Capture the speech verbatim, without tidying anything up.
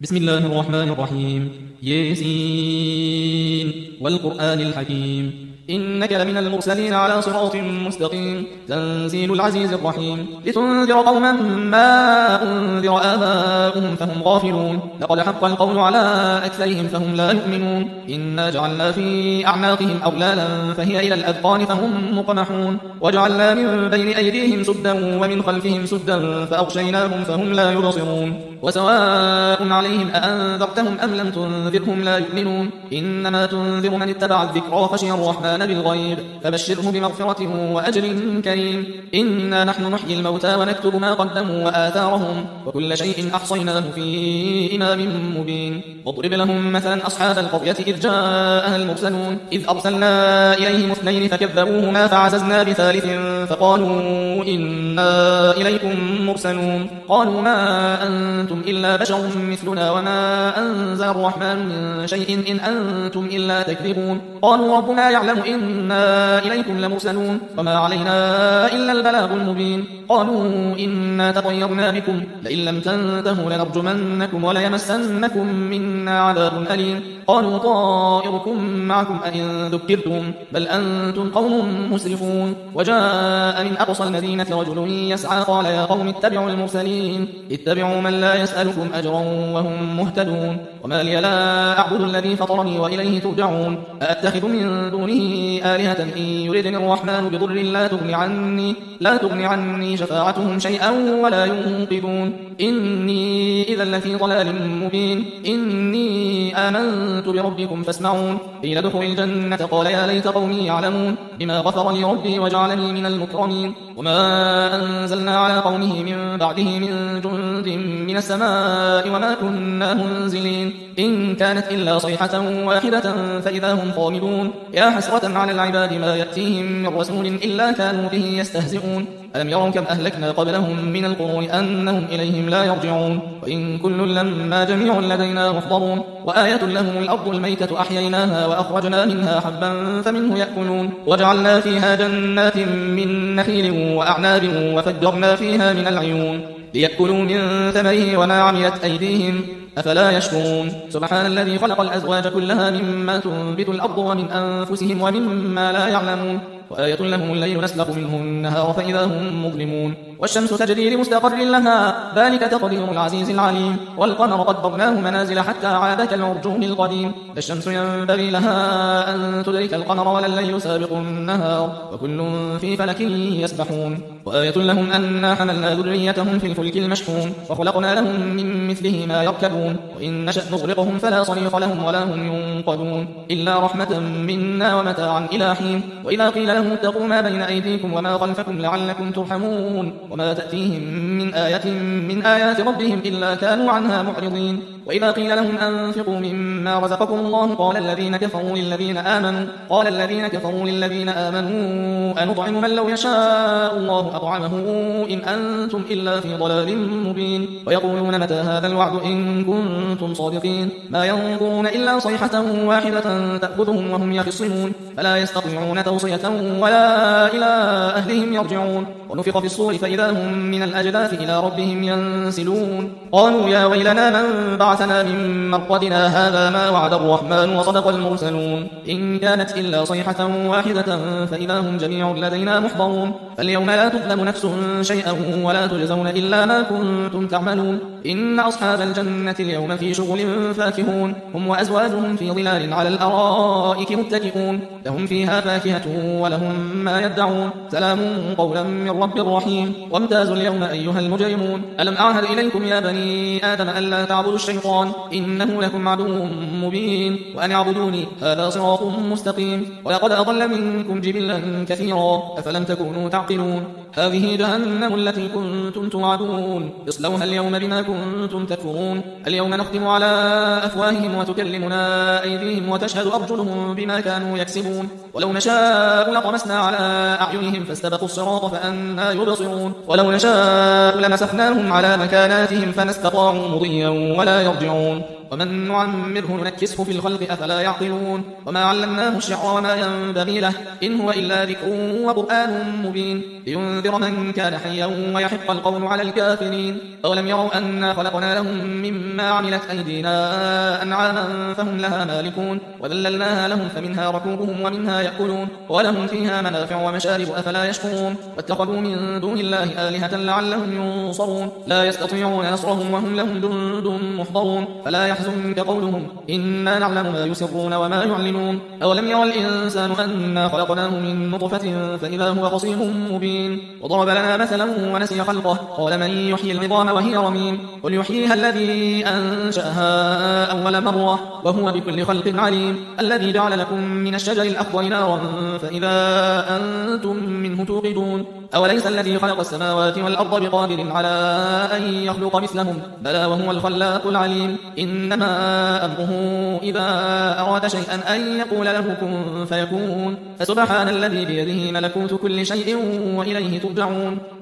بسم الله الرحمن الرحيم. ياسين والقرآن الحكيم إنك لمن المرسلين على صراط مستقيم تنزيل العزيز الرحيم لتنذر قوما ما أنذر آباؤهم فهم غافلون لقد حق القول على أكثرهم فهم لا يؤمنون إنا جعلنا في أعناقهم أغلالا فهي إلى الأذقان فهم مقمحون وجعلنا من بين أيديهم سدا ومن خلفهم سدا فأغشيناهم فهم لا يبصرون وسواء عليهم أأنذرتهم أم لم تنذرهم لا يؤمنون إنما تنذر من اتبع الذكر وخشي الرحمن بالغيب فبشره بمغفرة وأجر كريم إنا نحن نحيي الموتى ونكتب ما قدموا وآثارهم وكل شيء أحصيناه في إمام مبين واضرب لهم مثلا أصحاب القرية إذ جاءها المرسلون إذ أرسلنا إليهم اثنين فكذبوهما فعززنا بثالث فقالوا إنا إليكم مرسلون قالوا ما أنتم إلا بشر مثلنا وما أنزل الرحمن من شيء إن أنتم إلا تكذبون قالوا ربنا يعلم إنا إليكم لمرسلون وما علينا إلا البلاغ المبين قالوا إنا تطيرنا بكم لئن لم تنتهوا لنرجمنكم وليمسنكم منا عذاب أليم قالوا طائركم معكم أئن ذكرتم بل أنتم قوم مسرفون وجاء من أقصى المدينة رجل يسعى قال يا قوم اتبعوا المرسلين اتبعوا من لا يسألكم أجرا وهم مهتدون وما لي لا أعبد الذي فطرني وإليه ترجعون أأتخذ من دونه آلهة إن يردني الرحمن بضر لا تغن عني لا تغن عني شفاعتهم شيئا ولا ينقذون إني إذا لفي ضلال مبين إني آمنت بربكم فاسمعون قيل ادخل الجنة قال يا ليت قومي يعلمون بما غفر لي ربي وجعلني من المكرمين وما أنزلنا على قومه من بعده من جند من السماء وما كنا منزلين إن كانت إلا صيحة واحدة فإذا هم خامدون يا حسرة على العباد ما يأتيهم من رسول إلا كانوا به يستهزئون ألم يروا كم أهلكنا قبلهم من القرون أنهم إليهم لا يرجعون وإن كل لما جميع لدينا محضرون وآية لهم الأرض الميتة أحييناها وأخرجنا منها حبا فمنه يأكلون وجعلنا فيها جنات من نخيل وأعناب وفجرنا فيها من العيون ليأكلوا من ثمره وما عملت أيديهم أفلا يشكرون سبحان الذي خلق الأزواج كلها مما تنبت الأرض ومن أنفسهم ومما لا يعلمون وآية لهم الليل نسلخ منه النهار فإذا هم مظلمون والشمس تجري لمستقر لها ذلك تقدير العزيز العليم والقمر قدرناه منازل حتى عاد كالعرجون القديم الشمس ينبغي لها أن تدرك القمر ولا الليل سابق النهار وكل في فلك يسبحون وآية لهم أنا حملنا ذريتهم في الفلك المشحون وخلقنا لهم من مثله ما يركبون وإن نشأ نغرقهم فلا صريخ لهم ولا هم ينقذون إلا رحمة منا ومتاعا إلى حين وإذا قيل لهم اتقوا ما بين أيديكم وما خلفكم لعلكم ترحمون وما تأتيهم من آية من آيات ربهم إلا كانوا عنها معرضين وإذا قيل لهم أنفقوا مما رزقكم الله قال الذين كفروا للذين آمنوا قال الذين كفروا للذين آمنوا أنطعم من لو يشاء الله أطعمه إن أنتم إلا في ضلال مبين ويقولون متى هذا الوعد إن كنتم صادقين ما ينظرون إلا صيحة واحدة تأخذهم وهم يخصمون فلا يستطيعون توصية ولا إلى أهلهم يرجعون ونفخ في الصور فإذا هم من الأجداث إلى ربهم ينسلون قالوا يا ويلنا من بعثنا من مرقدنا هذا ما وعد الرحمن وصدق المرسلون إن كانت إلا صيحة واحدة فإذا هم جميع لدينا محضرون فاليوم لا تظلم نفس شيئا ولا تجزون إلا ما كنتم تعملون إن أصحاب الجنة اليوم في شغل فاكهون هم وأزواجهم في ظلال على الأرائك متكئون لهم فيها فاكهة ولهم ما يدعون سلام قولا من رب رحيم وامتازوا اليوم أيها المجرمون ألم أعهد إليكم يا بني آدم ألا تعبدوا الشيطان إنه لكم عدو مبين وأن اعبدوني هذا صراط مستقيم ولقد أضل منكم جبلا كثيرا أفلم تكونوا تعقلون هذه جهنم التي كنتم توعدون اصلوها اليوم بما كنتم تكفرون اليوم نختم على أفواههم وتكلمنا أيديهم وتشهد أرجلهم بما كانوا يكسبون ولو نشاء لطمسنا على أعينهم فاستبقوا الصراط فأنا يبصرون ولو نشاء لمسخناهم على مكاناتهم فما استطاعوا مضيا ولا يرجعون ومن نعمره ننكسه في الخلق أفلا يعقلون وما علمناه الشعر وما ينبغي له إن هو إلا ذكر وقرآن مبين لينذر من كان حيا ويحق القول على الكافرين أولم يروا أنا خلقنا لهم مما عملت أيدينا أنعاما فهم لها مالكون وذللناها لهم فمنها ركوبهم ومنها يأكلون ولهم فيها منافع ومشارب أفلا يشكرون واتخذوا من دون الله آلهة لعلهم ينصرون لا يستطيعون نصرهم وهم لهم جند محضرون فلا يحزنك قولهم إنا نعلم ما يسرون وما يعلنون أولم يرى الإنسان أنا خلقناه من نطفة فإذا هو خصيم مبين وضرب لنا مثلا ونسي خلقه قال من يحيي العظام وهي رميم قل يحييها الذي أنشأها أول مرة وهو بكل خلق عليم الذي جعل لكم من الشجر الأخضر نارا فإذا أنتم منه توقدون أوليس الذي خلق السماوات والأرض بقادر على أن يخلق مثلهم بلى وهو الخلاق العليم إنما أمره إذا أراد شيئا أن يقول له كن فيكون فسبحان الذي بيده ملكوت كل شيء وإليه ترجعون